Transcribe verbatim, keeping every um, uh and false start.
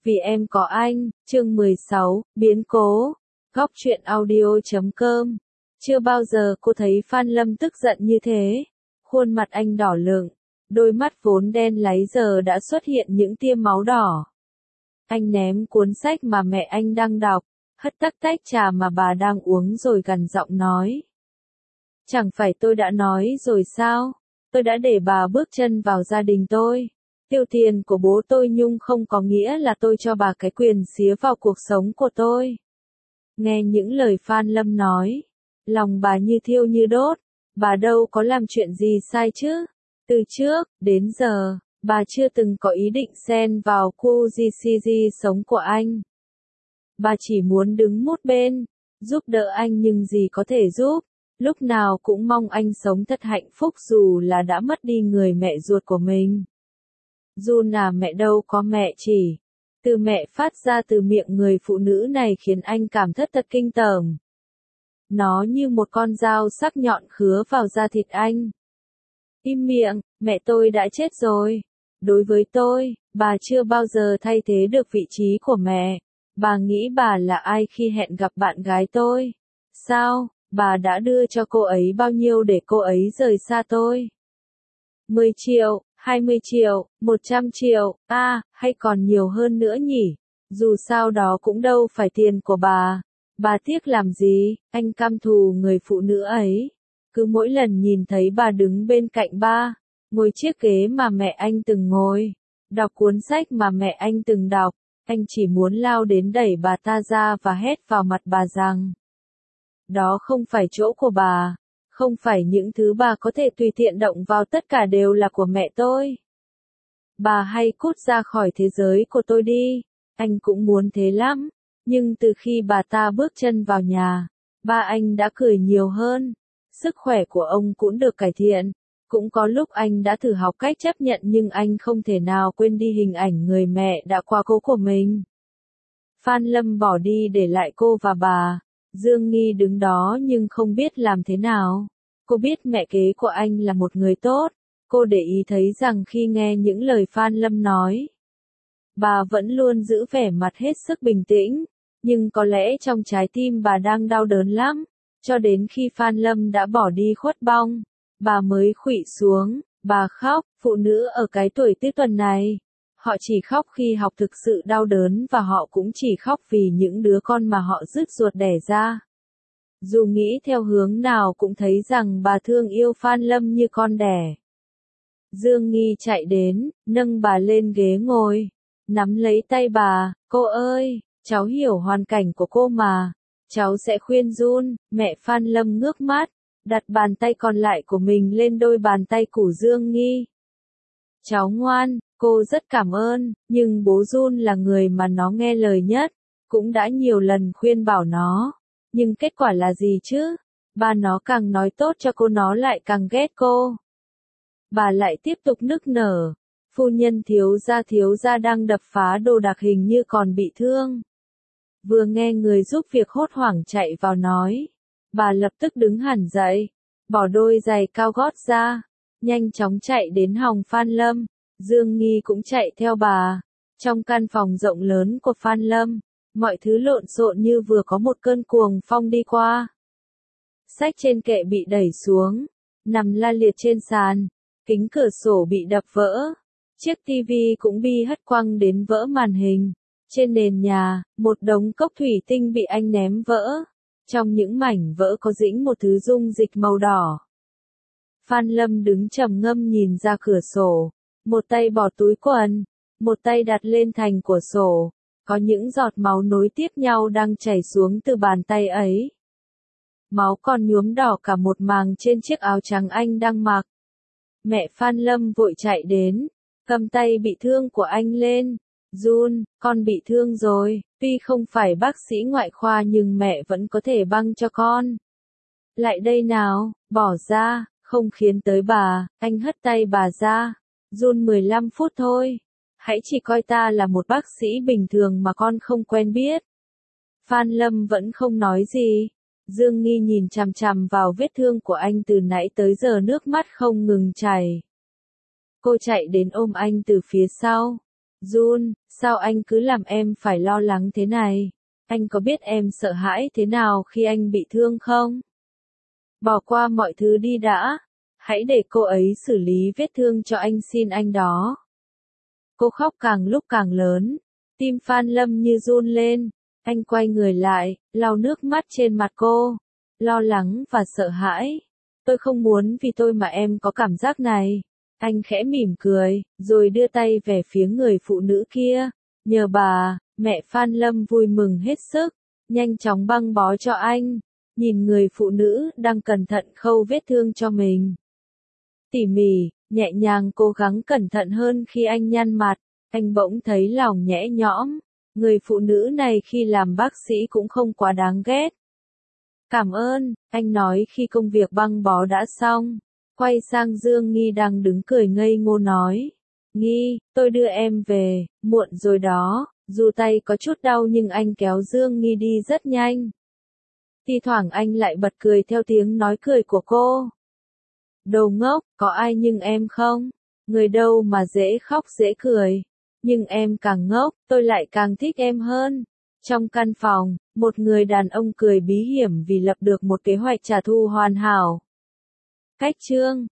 Vì em có anh, chương mười sáu, biến cố. Góc truyện audio chấm com. Chưa bao giờ cô thấy Phan Lâm tức giận như thế. Khuôn mặt anh đỏ lựng, đôi mắt vốn đen láy giờ đã xuất hiện những tia máu đỏ. Anh ném cuốn sách mà mẹ anh đang đọc, hất tắt tách trà mà bà đang uống rồi gằn giọng nói. Chẳng phải tôi đã nói rồi sao? Tôi đã để bà bước chân vào gia đình tôi. Tiêu tiền của bố tôi nhưng không có nghĩa là tôi cho bà cái quyền xía vào cuộc sống của tôi. Nghe những lời Phan Lâm nói, lòng bà như thiêu như đốt, bà đâu có làm chuyện gì sai chứ. Từ trước, đến giờ, bà chưa từng có ý định xen vào khu giê xê giê sống của anh. Bà chỉ muốn đứng một bên, giúp đỡ anh nhưng gì có thể giúp, lúc nào cũng mong anh sống thật hạnh phúc dù là đã mất đi người mẹ ruột của mình. Jun à, mẹ đâu có mẹ chỉ. Từ mẹ phát ra từ miệng người phụ nữ này khiến anh cảm thất thật kinh tởm. Nó như một con dao sắc nhọn khứa vào da thịt anh. Im miệng, mẹ tôi đã chết rồi. Đối với tôi, bà chưa bao giờ thay thế được vị trí của mẹ. Bà nghĩ bà là ai khi hẹn gặp bạn gái tôi? Sao, bà đã đưa cho cô ấy bao nhiêu để cô ấy rời xa tôi? mười triệu, hai mươi triệu, một trăm triệu, a, à, hay còn nhiều hơn nữa nhỉ? Dù sao đó cũng đâu phải tiền của bà. Bà tiếc làm gì? Anh căm thù người phụ nữ ấy. Cứ mỗi lần nhìn thấy bà đứng bên cạnh ba, ngồi chiếc ghế mà mẹ anh từng ngồi, đọc cuốn sách mà mẹ anh từng đọc, anh chỉ muốn lao đến đẩy bà ta ra và hét vào mặt bà rằng đó không phải chỗ của bà. Không phải những thứ bà có thể tùy tiện động vào, tất cả đều là của mẹ tôi. Bà hãy cút ra khỏi thế giới của tôi đi. Anh cũng muốn thế lắm. Nhưng từ khi bà ta bước chân vào nhà, ba anh đã cười nhiều hơn. Sức khỏe của ông cũng được cải thiện. Cũng có lúc anh đã thử học cách chấp nhận nhưng anh không thể nào quên đi hình ảnh người mẹ đã quá cố của mình. Phan Lâm bỏ đi để lại cô và bà. Dương Nghi đứng đó nhưng không biết làm thế nào. Cô biết mẹ kế của anh là một người tốt. Cô để ý thấy rằng khi nghe những lời Phan Lâm nói, bà vẫn luôn giữ vẻ mặt hết sức bình tĩnh. Nhưng có lẽ trong trái tim bà đang đau đớn lắm. Cho đến khi Phan Lâm đã bỏ đi khuất bóng, bà mới khuỵu xuống, bà khóc. Phụ nữ ở cái tuổi tứ tuần này, họ chỉ khóc khi học thực sự đau đớn và họ cũng chỉ khóc vì những đứa con mà họ rứt ruột đẻ ra. Dù nghĩ theo hướng nào cũng thấy rằng bà thương yêu Phan Lâm như con đẻ. Dương Nghi chạy đến, nâng bà lên ghế ngồi, nắm lấy tay bà. Cô ơi, cháu hiểu hoàn cảnh của cô mà. Cháu sẽ khuyên Jun. Mẹ Phan Lâm ngước mắt, đặt bàn tay còn lại của mình lên đôi bàn tay của Dương Nghi. Cháu ngoan, cô rất cảm ơn, nhưng bố Jun là người mà nó nghe lời nhất, cũng đã nhiều lần khuyên bảo nó. Nhưng kết quả là gì chứ? Ba nó càng nói tốt cho cô nó lại càng ghét cô. Bà lại tiếp tục nức nở. Phu nhân thiếu gia thiếu gia đang đập phá đồ đạc hình như còn bị thương. Vừa nghe người giúp việc hốt hoảng chạy vào nói. Bà lập tức đứng hẳn dậy, bỏ đôi giày cao gót ra, nhanh chóng chạy đến hòng Phan Lâm. Dương Nghi cũng chạy theo bà. Trong căn phòng rộng lớn của Phan Lâm, mọi thứ lộn xộn như vừa có một cơn cuồng phong đi qua. Sách trên kệ bị đẩy xuống, nằm la liệt trên sàn, kính cửa sổ bị đập vỡ, chiếc tivi cũng bị hất quăng đến vỡ màn hình. Trên nền nhà, một đống cốc thủy tinh bị anh ném vỡ. Trong những mảnh vỡ có dĩnh một thứ dung dịch màu đỏ. Phan Lâm đứng trầm ngâm nhìn ra cửa sổ, một tay bỏ túi quần, một tay đặt lên thành cửa sổ. Có những giọt máu nối tiếp nhau đang chảy xuống từ bàn tay ấy. Máu còn nhuốm đỏ cả một màng trên chiếc áo trắng anh đang mặc. Mẹ Phan Lâm vội chạy đến, cầm tay bị thương của anh lên. Jun, con bị thương rồi, tuy không phải bác sĩ ngoại khoa nhưng mẹ vẫn có thể băng cho con. Lại đây nào, bỏ ra, không khiến tới bà. Anh hất tay bà ra. Jun mười lăm phút thôi. Hãy chỉ coi ta là một bác sĩ bình thường mà con không quen biết. Phan Lâm vẫn không nói gì. Dương Nghi nhìn chằm chằm vào vết thương của anh từ nãy tới giờ, nước mắt không ngừng chảy. Cô chạy đến ôm anh từ phía sau. Jun, sao anh cứ làm em phải lo lắng thế này? Anh có biết em sợ hãi thế nào khi anh bị thương không? Bỏ qua mọi thứ đi đã. Hãy để cô ấy xử lý vết thương cho anh, xin anh đó. Cô khóc càng lúc càng lớn. Tim Phan Lâm như run lên. Anh quay người lại, lau nước mắt trên mặt cô. Lo lắng và sợ hãi. Tôi không muốn vì tôi mà em có cảm giác này. Anh khẽ mỉm cười, rồi đưa tay về phía người phụ nữ kia. Nhờ bà, mẹ Phan Lâm vui mừng hết sức, nhanh chóng băng bó cho anh. Nhìn người phụ nữ đang cẩn thận khâu vết thương cho mình. Tỉ mỉ, nhẹ nhàng cố gắng cẩn thận hơn khi anh nhăn mặt, anh bỗng thấy lòng nhẹ nhõm. Người phụ nữ này khi làm bác sĩ cũng không quá đáng ghét. Cảm ơn, anh nói khi công việc băng bó đã xong. Quay sang Dương Nghi đang đứng cười ngây ngô nói. Nghi, tôi đưa em về, muộn rồi đó. Dù tay có chút đau nhưng anh kéo Dương Nghi đi rất nhanh. Thi thoảng anh lại bật cười theo tiếng nói cười của cô. Đồ ngốc, có ai nhưng em không? Người đâu mà dễ khóc dễ cười. Nhưng em càng ngốc, tôi lại càng thích em hơn. Trong căn phòng, một người đàn ông cười bí hiểm vì lập được một kế hoạch trả thù hoàn hảo. Cách chương